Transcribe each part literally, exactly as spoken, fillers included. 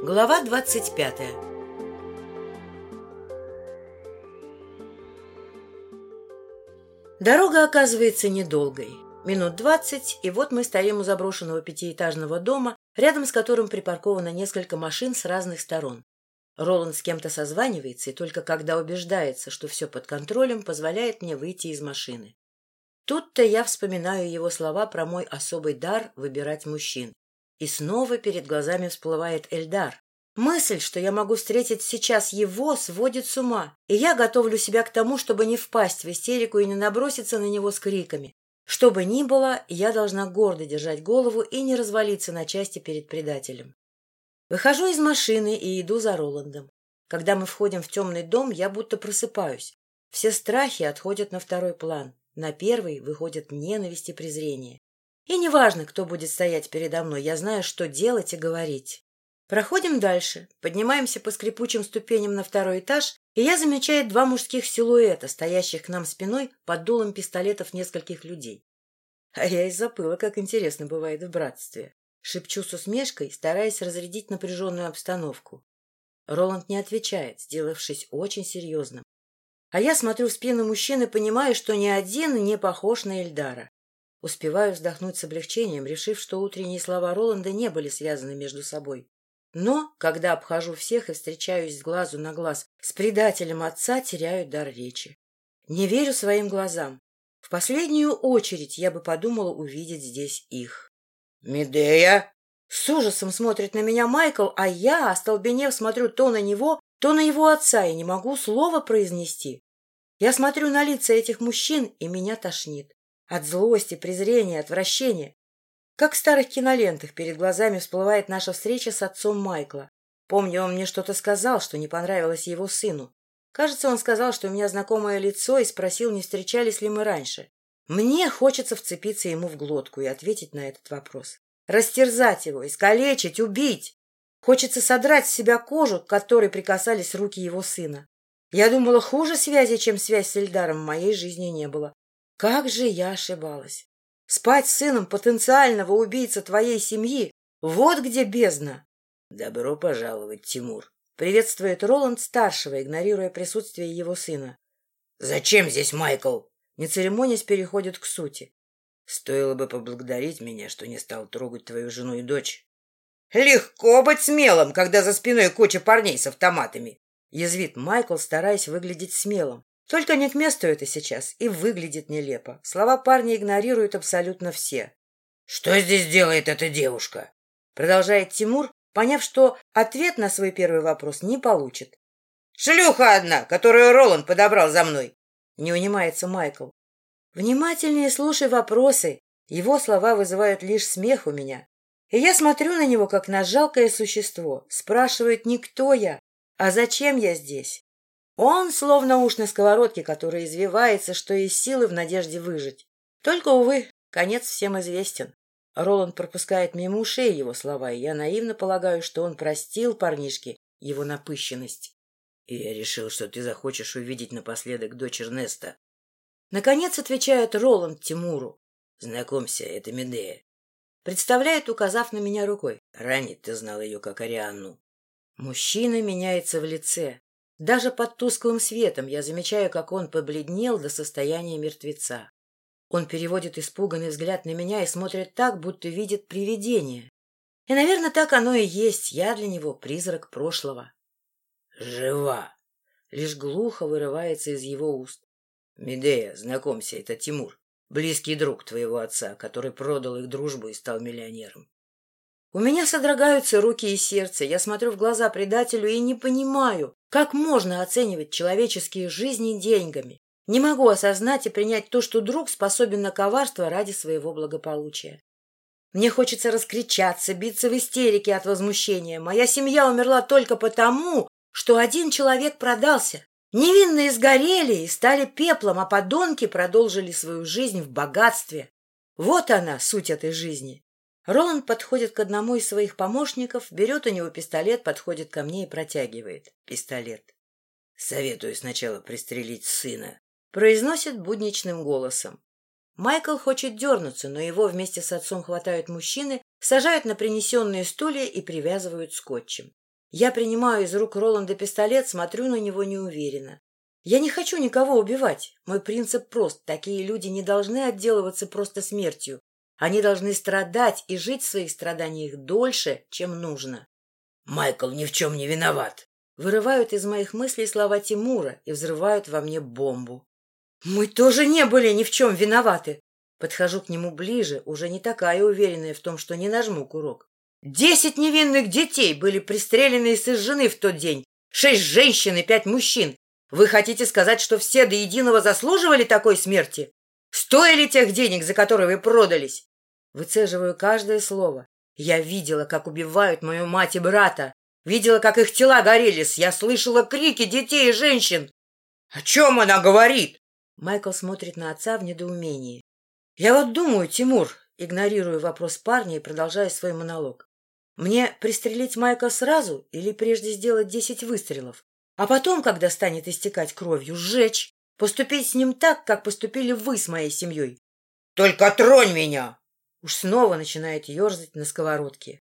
Глава двадцать пятая. Дорога оказывается недолгой. Минут двадцать, и вот мы стоим у заброшенного пятиэтажного дома, рядом с которым припарковано несколько машин с разных сторон. Роланд с кем-то созванивается, и только когда убеждается, что все под контролем, позволяет мне выйти из машины. Тут-то я вспоминаю его слова про мой особый дар выбирать мужчин. И снова перед глазами всплывает Эльдар. Мысль, что я могу встретить сейчас его, сводит с ума, и я готовлю себя к тому, чтобы не впасть в истерику и не наброситься на него с криками. Что бы ни было, я должна гордо держать голову и не развалиться на части перед предателем. Выхожу из машины и иду за Роландом. Когда мы входим в темный дом, я будто просыпаюсь. Все страхи отходят на второй план. На первый выходят ненависть и презрение. И неважно, кто будет стоять передо мной, я знаю, что делать и говорить. Проходим дальше, поднимаемся по скрипучим ступеням на второй этаж, и я замечаю два мужских силуэта, стоящих к нам спиной под дулом пистолетов нескольких людей. А я и забыла, как интересно бывает в братстве. Шепчу с усмешкой, стараясь разрядить напряженную обстановку. Роланд не отвечает, сделавшись очень серьезным. А я смотрю в спину мужчины и понимаю, что ни один не похож на Эльдара. Успеваю вздохнуть с облегчением, решив, что утренние слова Роланда не были связаны между собой. Но, когда обхожу всех и встречаюсь с глазу на глаз с предателем отца, теряю дар речи. Не верю своим глазам. В последнюю очередь я бы подумала увидеть здесь их. «Медея!» С ужасом смотрит на меня Майкл, а я, остолбенев, смотрю то на него, то на его отца и не могу слова произнести. Я смотрю на лица этих мужчин, и меня тошнит. От злости, презрения, отвращения. Как в старых кинолентах перед глазами всплывает наша встреча с отцом Майкла. Помню, он мне что-то сказал, что не понравилось его сыну. Кажется, он сказал, что у меня знакомое лицо, и спросил, не встречались ли мы раньше. Мне хочется вцепиться ему в глотку и ответить на этот вопрос. Растерзать его, искалечить, убить. Хочется содрать с себя кожу, к которой прикасались руки его сына. Я думала, хуже связи, чем связь с Эльдаром, в моей жизни не было. Как же я ошибалась. Спать с сыном потенциального убийцы твоей семьи — вот где бездна. — Добро пожаловать, Тимур. Приветствует Роланд старшего, игнорируя присутствие его сына. — Зачем здесь Майкл? Не церемонясь, переходит к сути. — Стоило бы поблагодарить меня, что не стал трогать твою жену и дочь. — Легко быть смелым, когда за спиной куча парней с автоматами. Язвит Майкл, стараясь выглядеть смелым. Только не к месту это сейчас, и выглядит нелепо. Слова парня игнорируют абсолютно все. — Что здесь делает эта девушка? Продолжает Тимур, поняв, что ответ на свой первый вопрос не получит. — Шлюха одна, которую Роланд подобрал за мной. Не унимается Майкл. Внимательнее слушай вопросы. Его слова вызывают лишь смех у меня. И я смотрю на него, как на жалкое существо. Спрашивает не кто я, а зачем я здесь. Он словно уж на сковородке, которая извивается, что из силы в надежде выжить. Только, увы, конец всем известен. Роланд пропускает мимо ушей его слова, и я наивно полагаю, что он простил парнишке его напыщенность. И я решил, что ты захочешь увидеть напоследок дочь Эрнеста. Наконец отвечает Роланд Тимуру. Знакомься, это Медея. Представляет, указав на меня рукой. Ранее ты знал ее как Арианну. Мужчина меняется в лице. Даже под тусклым светом я замечаю, как он побледнел до состояния мертвеца. Он переводит испуганный взгляд на меня и смотрит так, будто видит привидение. И, наверное, так оно и есть. Я для него призрак прошлого. «Жива!» — лишь глухо вырывается из его уст. «Медея, знакомься, это Тимур, близкий друг твоего отца, который продал их дружбу и стал миллионером». У меня содрогаются руки и сердце. Я смотрю в глаза предателю и не понимаю, как можно оценивать человеческие жизни деньгами. Не могу осознать и принять то, что друг способен на коварство ради своего благополучия. Мне хочется раскричаться, биться в истерике от возмущения. Моя семья умерла только потому, что один человек продался. Невинные сгорели и стали пеплом, а подонки продолжили свою жизнь в богатстве. Вот она, суть этой жизни. Роланд подходит к одному из своих помощников, берет у него пистолет, подходит ко мне и протягивает пистолет. — Советую сначала пристрелить сына, — произносит будничным голосом. Майкл хочет дернуться, но его вместе с отцом хватают мужчины, сажают на принесенные стулья и привязывают скотчем. Я принимаю из рук Роланда пистолет, смотрю на него неуверенно. Я не хочу никого убивать. Мой принцип прост. Такие люди не должны отделываться просто смертью. Они должны страдать и жить в своих страданиях дольше, чем нужно. «Майкл ни в чем не виноват!» Вырывают из моих мыслей слова Тимура и взрывают во мне бомбу. «Мы тоже не были ни в чем виноваты!» Подхожу к нему ближе, уже не такая уверенная в том, что не нажму курок. Десять невинных детей были пристреляны и сожжены в тот день. Шесть женщин и пять мужчин. Вы хотите сказать, что все до единого заслуживали такой смерти? Стоили тех денег, за которые вы продались? Выцеживаю каждое слово. Я видела, как убивают мою мать и брата. Видела, как их тела горели. Я слышала крики детей и женщин. О чем она говорит? Майкл смотрит на отца в недоумении. Я вот думаю, Тимур, игнорирую вопрос парня и продолжаю свой монолог. Мне пристрелить Майкла сразу или прежде сделать десять выстрелов? А потом, когда станет истекать кровью, сжечь, поступить с ним так, как поступили вы с моей семьей. Только тронь меня! Уж снова начинает ерзать на сковородке.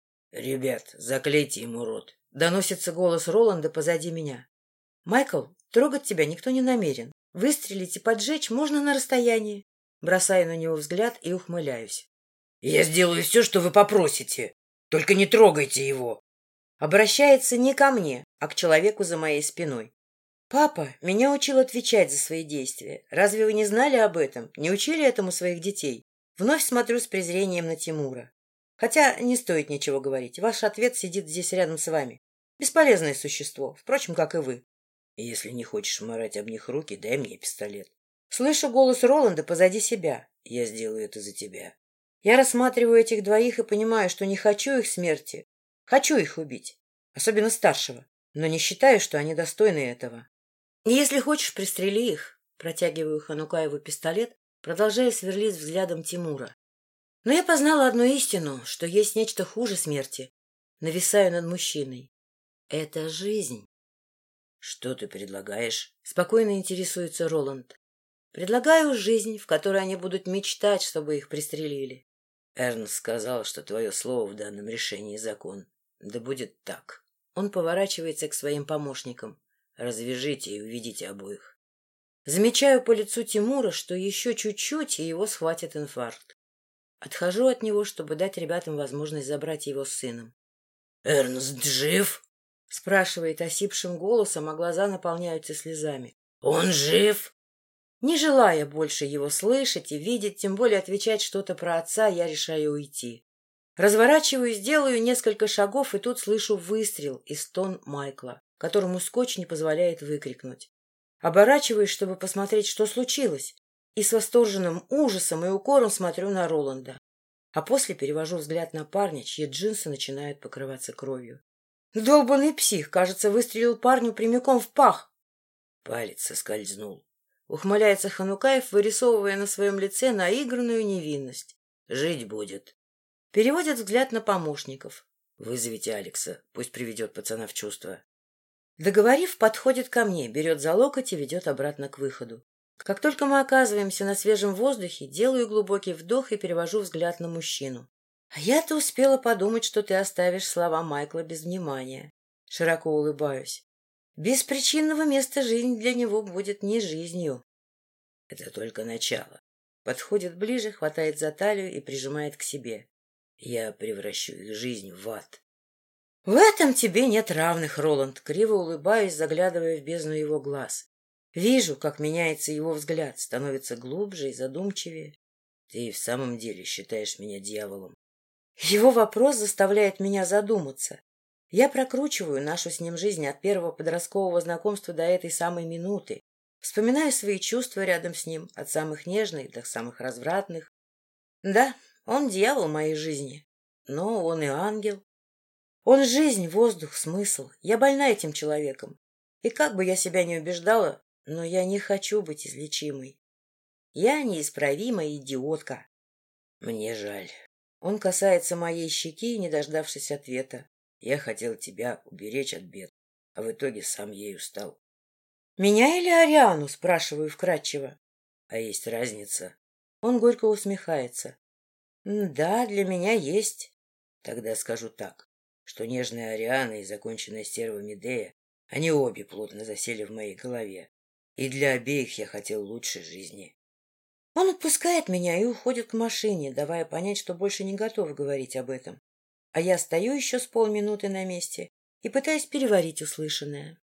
Ребят, заклейте ему рот. Доносится голос Роланда позади меня. Майкл, трогать тебя никто не намерен. Выстрелить и поджечь можно на расстоянии. Бросаю на него взгляд и ухмыляюсь. Я сделаю все, что вы попросите. Только не трогайте его. Обращается не ко мне, а к человеку за моей спиной. «Папа меня учил отвечать за свои действия. Разве вы не знали об этом? Не учили этому своих детей?» Вновь смотрю с презрением на Тимура. Хотя не стоит ничего говорить. Ваш ответ сидит здесь рядом с вами. Бесполезное существо, впрочем, как и вы. Если не хочешь морать об них руки, дай мне пистолет. Слышу голос Роланда позади себя. Я сделаю это за тебя. Я рассматриваю этих двоих и понимаю, что не хочу их смерти. Хочу их убить, особенно старшего, но не считаю, что они достойны этого. Если хочешь, пристрели их. Протягиваю Ханукаеву пистолет, продолжая сверлить взглядом Тимура. Но я познала одну истину, что есть нечто хуже смерти. Нависаю над мужчиной. Это жизнь. Что ты предлагаешь? Спокойно интересуется Роланд. Предлагаю жизнь, в которой они будут мечтать, чтобы их пристрелили. Эрнст сказал, что твое слово в данном решении закон. Да будет так. Он поворачивается к своим помощникам. Развяжите и уведите обоих. Замечаю по лицу Тимура, что еще чуть-чуть, и его схватит инфаркт. Отхожу от него, чтобы дать ребятам возможность забрать его с сыном. — Эрнст жив? — спрашивает осипшим голосом, а глаза наполняются слезами. — Он жив? Не желая больше его слышать и видеть, тем более отвечать что-то про отца, я решаю уйти. Разворачиваюсь, делаю несколько шагов, и тут слышу выстрел и стон Майкла, которому скотч не позволяет выкрикнуть. Оборачиваюсь, чтобы посмотреть, что случилось, и с восторженным ужасом и укором смотрю на Роланда. А после перевожу взгляд на парня, чьи джинсы начинают покрываться кровью. Долбанный псих, кажется, выстрелил парню прямиком в пах. Палец соскользнул. Ухмыляется Ханукаев, вырисовывая на своем лице наигранную невинность. Жить будет. Переводит взгляд на помощников. Вызовите Алекса, пусть приведет пацана в чувство. Договорив, подходит ко мне, берет за локоть и ведет обратно к выходу. Как только мы оказываемся на свежем воздухе, делаю глубокий вдох и перевожу взгляд на мужчину. А я-то успела подумать, что ты оставишь слова Майкла без внимания. Широко улыбаюсь. Без причинного места жизнь для него будет не жизнью. Это только начало. Подходит ближе, хватает за талию и прижимает к себе. Я превращу их жизнь в ад. В этом тебе нет равных, Роланд. Криво улыбаюсь, заглядывая в бездну его глаз. Вижу, как меняется его взгляд, становится глубже и задумчивее. Ты и в самом деле считаешь меня дьяволом? Его вопрос заставляет меня задуматься. Я прокручиваю нашу с ним жизнь от первого подросткового знакомства до этой самой минуты. Вспоминаю свои чувства рядом с ним, от самых нежных до самых развратных. Да, он дьявол моей жизни, но он и ангел. Он жизнь, воздух, смысл. Я больна этим человеком. И как бы я себя ни убеждала, но я не хочу быть излечимой. Я неисправимая идиотка. Мне жаль. Он касается моей щеки, не дождавшись ответа. Я хотел тебя уберечь от бед, а в итоге сам ею стал. Меня или Ариану, спрашиваю вкратчиво. А есть разница? Он горько усмехается. Да, для меня есть. Тогда скажу так. что нежная Ариана и законченная стерва Медея, они обе плотно засели в моей голове. И для обеих я хотел лучшей жизни. Он отпускает меня и уходит к машине, давая понять, что больше не готов говорить об этом. А я стою еще с полминуты на месте и пытаюсь переварить услышанное.